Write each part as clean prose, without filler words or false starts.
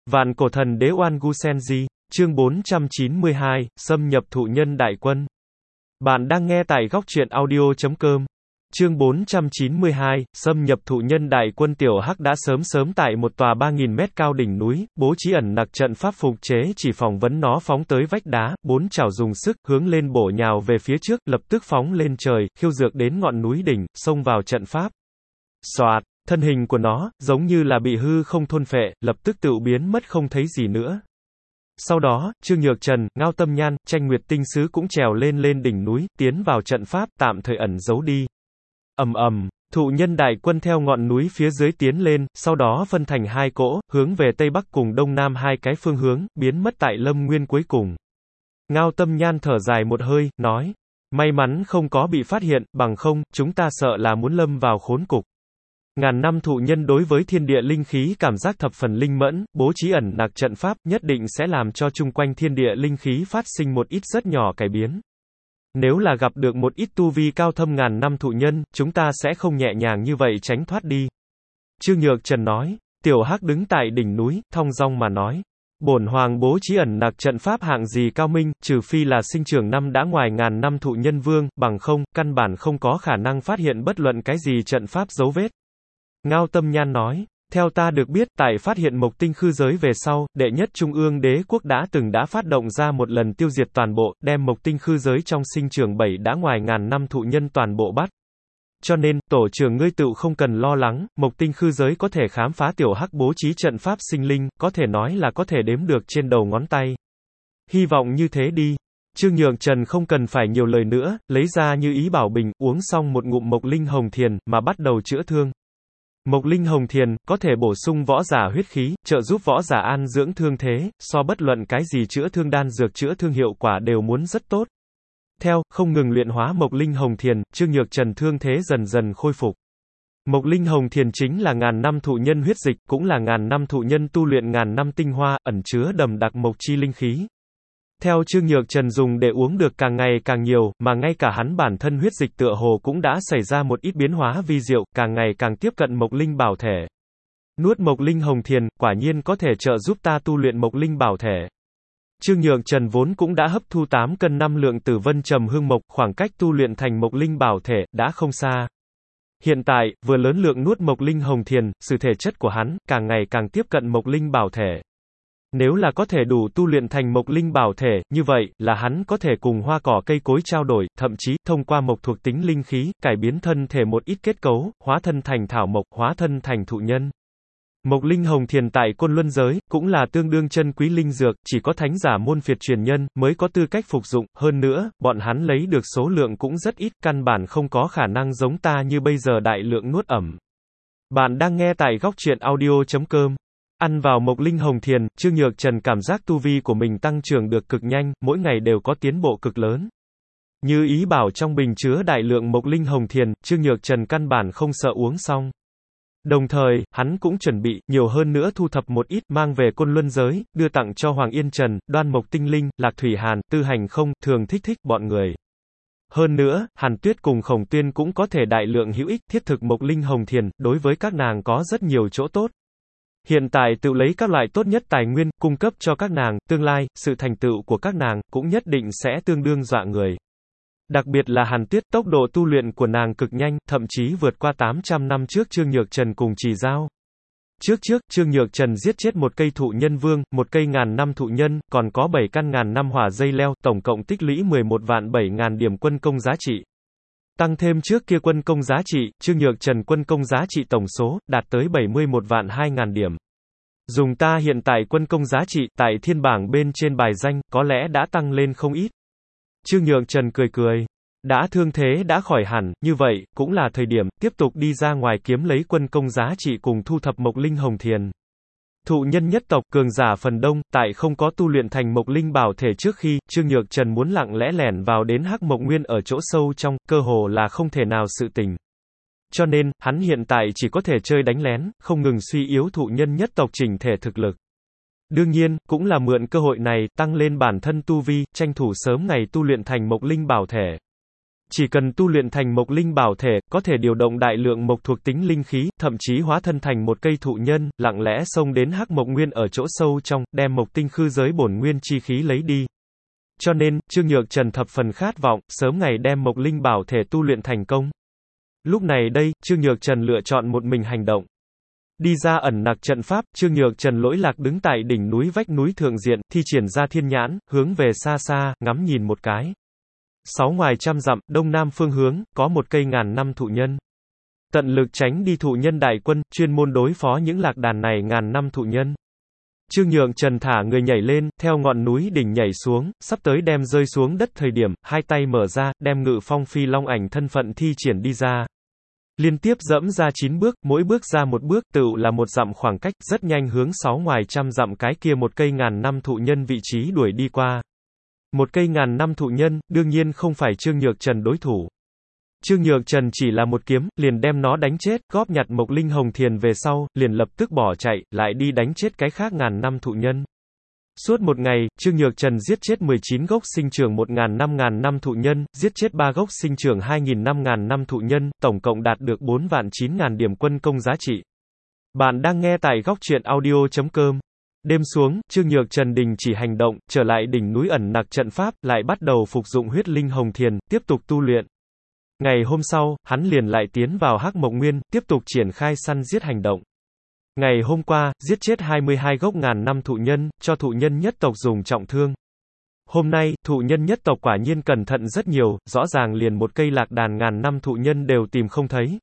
Vạn cổ thần đế Oan Gu Senji, chương 492, xâm nhập thụ nhân đại quân. Bạn đang nghe tại góc truyện audio.com. Chương 492, xâm nhập thụ nhân đại quân. Tiểu Hắc đã sớm tại một tòa 3.000 mét cao đỉnh núi, bố trí ẩn nặc trận pháp phục chế chỉ phỏng vấn nó phóng tới vách đá, bốn chảo dùng sức, hướng lên bổ nhào về phía trước, lập tức phóng lên trời, khiêu dược đến ngọn núi đỉnh, xông vào trận pháp. Soạt, thân hình của nó, giống như là bị hư không thôn phệ, lập tức tự biến mất không thấy gì nữa. Sau đó, Trương Nhược Trần, Ngao Tâm Nhan, Tranh Nguyệt Tinh Sứ cũng trèo lên đỉnh núi, tiến vào trận pháp, tạm thời ẩn giấu đi. Ầm ầm, thụ nhân đại quân theo ngọn núi phía dưới tiến lên, sau đó phân thành hai cỗ, hướng về Tây Bắc cùng Đông Nam hai cái phương hướng, biến mất tại Lâm Nguyên cuối cùng. Ngao Tâm Nhan thở dài một hơi, nói, may mắn không có bị phát hiện, bằng không, chúng ta sợ là muốn lâm vào khốn cục. Ngàn năm thụ nhân đối với thiên địa linh khí cảm giác thập phần linh mẫn, bố trí ẩn nặc trận pháp nhất định sẽ làm cho chung quanh thiên địa linh khí phát sinh một ít rất nhỏ cải biến. Nếu là gặp được một ít tu vi cao thâm ngàn năm thụ nhân, chúng ta sẽ không nhẹ nhàng như vậy tránh thoát đi. Trương Nhược Trần nói. Tiểu Hắc đứng tại đỉnh núi, thong dong mà nói. Bổn hoàng bố trí ẩn nặc trận pháp hạng gì cao minh, trừ phi là sinh trưởng năm đã ngoài ngàn năm thụ nhân vương, bằng không, căn bản không có khả năng phát hiện bất luận cái gì trận pháp dấu vết. Ngao Tâm Nhan nói, theo ta được biết, tại phát hiện Mộc Tinh Khư giới về sau, đệ nhất Trung ương đế quốc đã phát động ra một lần tiêu diệt toàn bộ, đem Mộc Tinh Khư giới trong sinh trưởng 7 đã ngoài ngàn năm thụ nhân toàn bộ bắt. Cho nên, tổ trưởng ngươi tựu không cần lo lắng, Mộc Tinh Khư giới có thể khám phá. Tiểu Hắc bố trí trận pháp sinh linh, có thể nói là có thể đếm được trên đầu ngón tay. Hy vọng như thế đi. Trương Nhược Trần không cần phải nhiều lời nữa, lấy ra Như Ý Bảo Bình, uống xong một ngụm Mộc Linh Hồng Thiền, mà bắt đầu chữa thương. Mộc Linh Hồng Thiền, có thể bổ sung võ giả huyết khí, trợ giúp võ giả an dưỡng thương thế, so bất luận cái gì chữa thương đan dược chữa thương hiệu quả đều muốn rất tốt. Theo, không ngừng luyện hóa Mộc Linh Hồng Thiền, Trương Nhược Trần thương thế dần dần khôi phục. Mộc Linh Hồng Thiền chính là ngàn năm thụ nhân huyết dịch, cũng là ngàn năm thụ nhân tu luyện ngàn năm tinh hoa, ẩn chứa đậm đặc mộc chi linh khí. Theo Trương Nhược Trần dùng để uống được càng ngày càng nhiều, mà ngay cả hắn bản thân huyết dịch tựa hồ cũng đã xảy ra một ít biến hóa vi diệu, càng ngày càng tiếp cận Mộc Linh Bảo Thể. Nuốt Mộc Linh Hồng Thiền, quả nhiên có thể trợ giúp ta tu luyện Mộc Linh Bảo Thể. Trương Nhược Trần vốn cũng đã hấp thu 8 cân năm lượng Tử Vân Trầm Hương Mộc, khoảng cách tu luyện thành Mộc Linh Bảo Thể đã không xa. Hiện tại, vừa lớn lượng nuốt Mộc Linh Hồng Thiền, sự thể chất của hắn càng ngày càng tiếp cận Mộc Linh Bảo Thể. Nếu là có thể đủ tu luyện thành Mộc Linh Bảo Thể, như vậy, là hắn có thể cùng hoa cỏ cây cối trao đổi, thậm chí, thông qua mộc thuộc tính linh khí, cải biến thân thể một ít kết cấu, hóa thân thành thảo mộc, hóa thân thành thụ nhân. Mộc Linh Hồng Thiền tại Côn Luân giới, cũng là tương đương chân quý linh dược, chỉ có thánh giả môn phiệt truyền nhân, mới có tư cách phục dụng, hơn nữa, bọn hắn lấy được số lượng cũng rất ít, căn bản không có khả năng giống ta như bây giờ đại lượng nuốt ẩm. Bạn đang nghe tại góc truyện audio.com. Ăn vào Mộc Linh Hồng Thiền, Trương Nhược Trần cảm giác tu vi của mình tăng trưởng được cực nhanh, mỗi ngày đều có tiến bộ cực lớn. Như Ý bảo trong bình chứa đại lượng Mộc Linh Hồng Thiền, Trương Nhược Trần căn bản không sợ uống xong. Đồng thời, hắn cũng chuẩn bị, nhiều hơn nữa thu thập một ít, mang về Côn Luân giới, đưa tặng cho Hoàng Yên Trần, Đoan Mộc Tinh Linh, Lạc Thủy Hàn, Tư Hành Không, Thường Thích bọn người. Hơn nữa, Hàn Tuyết cùng Khổng Tuyên cũng có thể đại lượng hữu ích, thiết thực Mộc Linh Hồng Thiền, đối với các nàng có rất nhiều chỗ tốt. Hiện tại tự lấy các loại tốt nhất tài nguyên, cung cấp cho các nàng, tương lai, sự thành tựu của các nàng, cũng nhất định sẽ tương đương dọa người. Đặc biệt là Hàn Tuyết, tốc độ tu luyện của nàng cực nhanh, thậm chí vượt qua 800 năm trước Trương Nhược Trần cùng Trì Giao. Trước, Trương Nhược Trần giết chết một cây thụ nhân vương, một cây ngàn năm thụ nhân, còn có 7 căn ngàn năm hỏa dây leo, tổng cộng tích lũy 11 vạn 7 ngàn điểm quân công giá trị. Tăng thêm trước kia quân công giá trị, Trương Nhược Trần quân công giá trị tổng số, đạt tới 71 vạn 2 ngàn điểm. Dùng ta hiện tại quân công giá trị, tại thiên bảng bên trên bài danh, có lẽ đã tăng lên không ít. Trương Nhược Trần cười. Đã thương thế đã khỏi hẳn, như vậy, cũng là thời điểm, tiếp tục đi ra ngoài kiếm lấy quân công giá trị cùng thu thập Mộc Linh Hồng Thiền. Thụ nhân nhất tộc cường giả phần đông, tại không có tu luyện thành Mộc Linh Bảo Thể trước khi, Trương Nhược Trần muốn lặng lẽ lẻn vào đến Hắc Mộc Nguyên ở chỗ sâu trong, cơ hồ là không thể nào sự tình. Cho nên, hắn hiện tại chỉ có thể chơi đánh lén, không ngừng suy yếu thụ nhân nhất tộc chỉnh thể thực lực. Đương nhiên, cũng là mượn cơ hội này, tăng lên bản thân tu vi, tranh thủ sớm ngày tu luyện thành Mộc Linh Bảo Thể. Chỉ cần tu luyện thành mộc linh bảo thể, có thể điều động đại lượng mộc thuộc tính linh khí, thậm chí hóa thân thành một cây thụ nhân, lặng lẽ xông đến hắc mộc nguyên ở chỗ sâu trong, đem mộc tinh khư giới bổn nguyên chi khí lấy đi. Cho nên, Trương Nhược Trần thập phần khát vọng, sớm ngày đem mộc linh bảo thể tu luyện thành công. Lúc này đây, Trương Nhược Trần lựa chọn một mình hành động. Đi ra ẩn nặc trận pháp, Trương Nhược Trần lỗi lạc đứng tại đỉnh núi vách núi thượng diện, thi triển ra thiên nhãn, hướng về xa xa, ngắm nhìn một cái. 6 ngoài trăm dặm, đông nam phương hướng, có một cây ngàn năm thụ nhân. Tận lực tránh đi thụ nhân đại quân, chuyên môn đối phó những lạc đàn này ngàn năm thụ nhân. Trương Nhược Trần thả người nhảy lên, theo ngọn núi đỉnh nhảy xuống, sắp tới đem rơi xuống đất thời điểm, hai tay mở ra, đem Ngự Phong Phi Long ảnh thân phận thi triển đi ra. Liên tiếp dẫm ra 9 bước, mỗi bước ra một bước, tựu là một dặm khoảng cách, rất nhanh hướng 6 ngoài trăm dặm cái kia một cây ngàn năm thụ nhân vị trí đuổi đi qua. Một cây ngàn năm thụ nhân, đương nhiên không phải Trương Nhược Trần đối thủ. Trương Nhược Trần chỉ là một kiếm, liền đem nó đánh chết, góp nhặt mộc linh hồng thiền về sau, liền lập tức bỏ chạy, lại đi đánh chết cái khác ngàn năm thụ nhân. Suốt một ngày, Trương Nhược Trần giết chết 19 gốc sinh trưởng 1.000 năm thụ nhân, giết chết 3 gốc sinh trưởng 2.000 năm thụ nhân, tổng cộng đạt được 4.900.000 điểm quân công giá trị. Bạn đang nghe tại góc truyện audio.com. Đêm xuống, Trương Nhược Trần đình chỉ hành động, trở lại đỉnh núi ẩn nặc trận pháp, lại bắt đầu phục dụng huyết linh hồng thiền, tiếp tục tu luyện. Ngày hôm sau, hắn liền lại tiến vào hắc mộc nguyên, tiếp tục triển khai săn giết hành động. Ngày hôm qua, giết chết 22 gốc ngàn năm thụ nhân, cho thụ nhân nhất tộc dùng trọng thương. Hôm nay, thụ nhân nhất tộc quả nhiên cẩn thận rất nhiều, rõ ràng liền một cây lạc đàn ngàn năm thụ nhân đều tìm không thấy.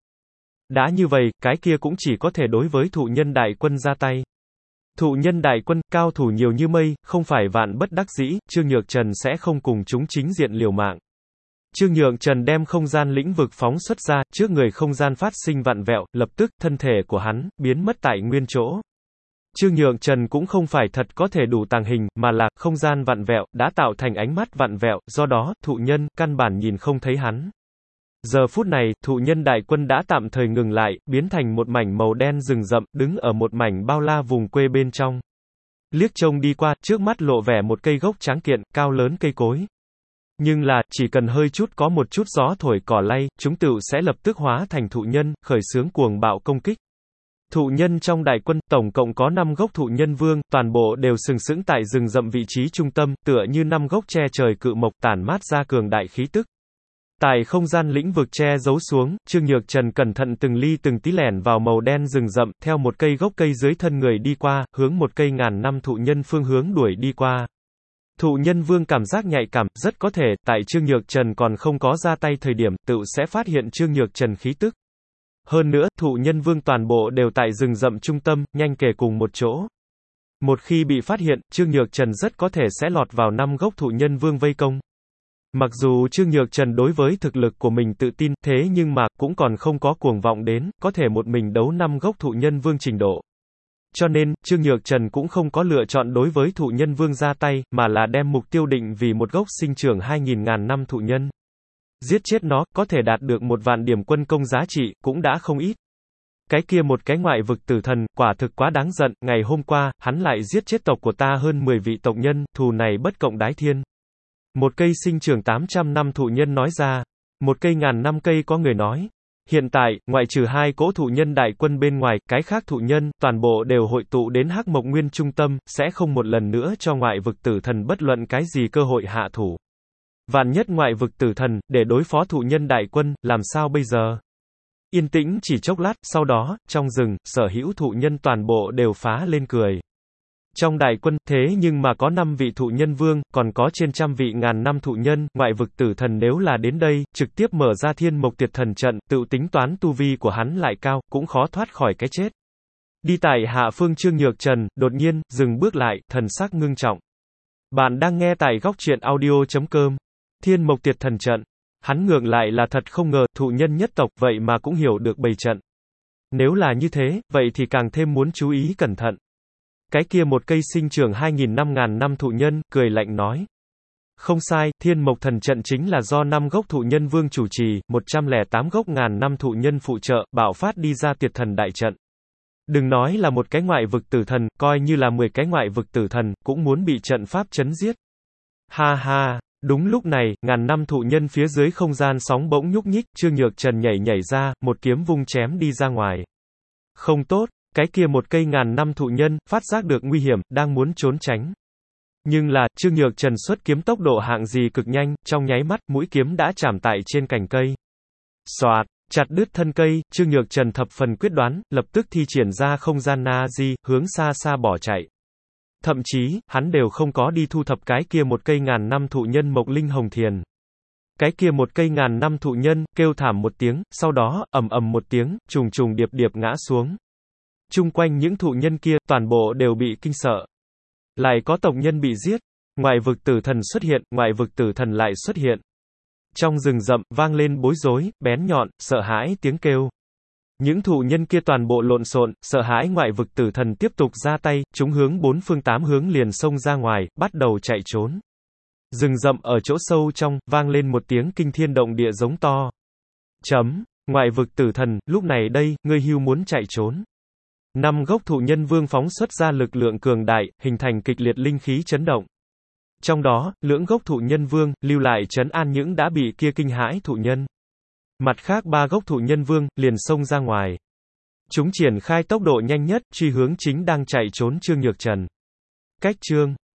Đã như vậy, cái kia cũng chỉ có thể đối với thụ nhân đại quân ra tay. Thụ nhân đại quân, cao thủ nhiều như mây, không phải vạn bất đắc dĩ, Trương Nhược Trần sẽ không cùng chúng chính diện liều mạng. Trương Nhược Trần đem không gian lĩnh vực phóng xuất ra, trước người không gian phát sinh vặn vẹo, lập tức, thân thể của hắn, biến mất tại nguyên chỗ. Trương Nhược Trần cũng không phải thật có thể đủ tàng hình, mà là, không gian vặn vẹo, đã tạo thành ánh mắt vặn vẹo, do đó, thụ nhân, căn bản nhìn không thấy hắn. Giờ phút này, thụ nhân đại quân đã tạm thời ngừng lại, biến thành một mảnh màu đen rừng rậm, đứng ở một mảnh bao la vùng quê bên trong. Liếc trông đi qua, trước mắt lộ vẻ một cây gốc tráng kiện, cao lớn cây cối. Nhưng là, chỉ cần hơi chút có một chút gió thổi cỏ lay, chúng tựu sẽ lập tức hóa thành thụ nhân, khởi xướng cuồng bạo công kích. Thụ nhân trong đại quân, tổng cộng có 5 gốc thụ nhân vương, toàn bộ đều sừng sững tại rừng rậm vị trí trung tâm, tựa như 5 gốc che trời cự mộc tản mát ra cường đại khí tức. Tại không gian lĩnh vực che giấu xuống, Trương Nhược Trần cẩn thận từng ly từng tí lẻn vào màu đen rừng rậm, theo một cây gốc cây dưới thân người đi qua, hướng một cây ngàn năm thụ nhân phương hướng đuổi đi qua. Thụ nhân vương cảm giác nhạy cảm, rất có thể, tại Trương Nhược Trần còn không có ra tay thời điểm, tự sẽ phát hiện Trương Nhược Trần khí tức. Hơn nữa, thụ nhân vương toàn bộ đều tại rừng rậm trung tâm, nhanh kề cùng một chỗ. Một khi bị phát hiện, Trương Nhược Trần rất có thể sẽ lọt vào 5 gốc thụ nhân vương vây công. Mặc dù Trương Nhược Trần đối với thực lực của mình tự tin, thế nhưng mà, cũng còn không có cuồng vọng đến, có thể một mình đấu 5 gốc thụ nhân vương trình độ. Cho nên, Trương Nhược Trần cũng không có lựa chọn đối với thụ nhân vương ra tay, mà là đem mục tiêu định vì một gốc sinh trưởng 2.000 năm thụ nhân. Giết chết nó, có thể đạt được 1.000 điểm quân công giá trị, cũng đã không ít. Cái kia một cái ngoại vực tử thần, quả thực quá đáng giận, ngày hôm qua, hắn lại giết chết tộc của ta hơn 10 vị tộc nhân, thù này bất cộng đái thiên. Một cây sinh trưởng 800 năm thụ nhân nói ra. Một cây ngàn năm cây có người nói. Hiện tại, ngoại trừ 2 cỗ thụ nhân đại quân bên ngoài, cái khác thụ nhân, toàn bộ đều hội tụ đến hắc mộc nguyên trung tâm, sẽ không một lần nữa cho ngoại vực tử thần bất luận cái gì cơ hội hạ thủ. Vạn nhất ngoại vực tử thần, để đối phó thụ nhân đại quân, làm sao bây giờ? Yên tĩnh chỉ chốc lát, sau đó, trong rừng, sở hữu thụ nhân toàn bộ đều phá lên cười. Trong đại quân, thế nhưng mà có 5 vị thụ nhân vương, còn có trên trăm vị ngàn năm thụ nhân, ngoại vực tử thần nếu là đến đây, trực tiếp mở ra thiên mộc tiệt thần trận, tự tính toán tu vi của hắn lại cao, cũng khó thoát khỏi cái chết. Đi tại hạ phương Trương Nhược Trần, đột nhiên, dừng bước lại, thần sắc ngưng trọng. Bạn đang nghe tại góc truyện audio.com. Thiên mộc tiệt thần trận. Hắn ngược lại là thật không ngờ, thụ nhân nhất tộc, vậy mà cũng hiểu được bày trận. Nếu là như thế, vậy thì càng thêm muốn chú ý cẩn thận. Cái kia một cây sinh trưởng 2.000 năm thụ nhân, cười lạnh nói. Không sai, thiên mộc thần trận chính là do 5 gốc thụ nhân vương chủ trì, 108 gốc ngàn năm thụ nhân phụ trợ, bạo phát đi ra tiệt thần đại trận. Đừng nói là một cái ngoại vực tử thần, coi như là 10 cái ngoại vực tử thần, cũng muốn bị trận pháp chấn giết. Ha ha, Đúng lúc này, ngàn năm thụ nhân phía dưới không gian sóng bỗng nhúc nhích, Trương Nhược Trần nhảy ra, một kiếm vung chém đi ra ngoài. Không tốt, cái kia một cây ngàn năm thụ nhân, phát giác được nguy hiểm, đang muốn trốn tránh. Nhưng là, Trương Nhược Trần xuất kiếm tốc độ hạng gì cực nhanh, trong nháy mắt, mũi kiếm đã chạm tại trên cành cây. Xoạt, chặt đứt thân cây, Trương Nhược Trần thập phần quyết đoán, lập tức thi triển ra không gian Na-di, hướng xa xa bỏ chạy. Thậm chí, hắn đều không có đi thu thập cái kia một cây ngàn năm thụ nhân mộc linh hồng thiền. Cái kia một cây ngàn năm thụ nhân, kêu thảm một tiếng, sau đó, ầm ầm một tiếng, trùng trùng điệp điệp ngã xuống. Chung quanh những thụ nhân kia, toàn bộ đều bị kinh sợ. Lại có tộc nhân bị giết. Ngoại vực tử thần xuất hiện, ngoại vực tử thần lại xuất hiện. Trong rừng rậm, vang lên bối rối, bén nhọn, sợ hãi tiếng kêu. Những thụ nhân kia toàn bộ lộn xộn, sợ hãi ngoại vực tử thần tiếp tục ra tay, chúng hướng bốn phương tám hướng liền xông ra ngoài, bắt đầu chạy trốn. Rừng rậm ở chỗ sâu trong, vang lên một tiếng kinh thiên động địa giống to. Ngoại vực tử thần, lúc này đây, ngươi hưu muốn chạy trốn. 5 gốc thụ nhân vương phóng xuất ra lực lượng cường đại, hình thành kịch liệt linh khí chấn động. Trong đó, lưỡng gốc thụ nhân vương, lưu lại trấn an những đã bị kia kinh hãi thụ nhân. Mặt khác 3 gốc thụ nhân vương, liền xông ra ngoài. Chúng triển khai tốc độ nhanh nhất, truy hướng chính đang chạy trốn Trương Nhược Trần. Cách chương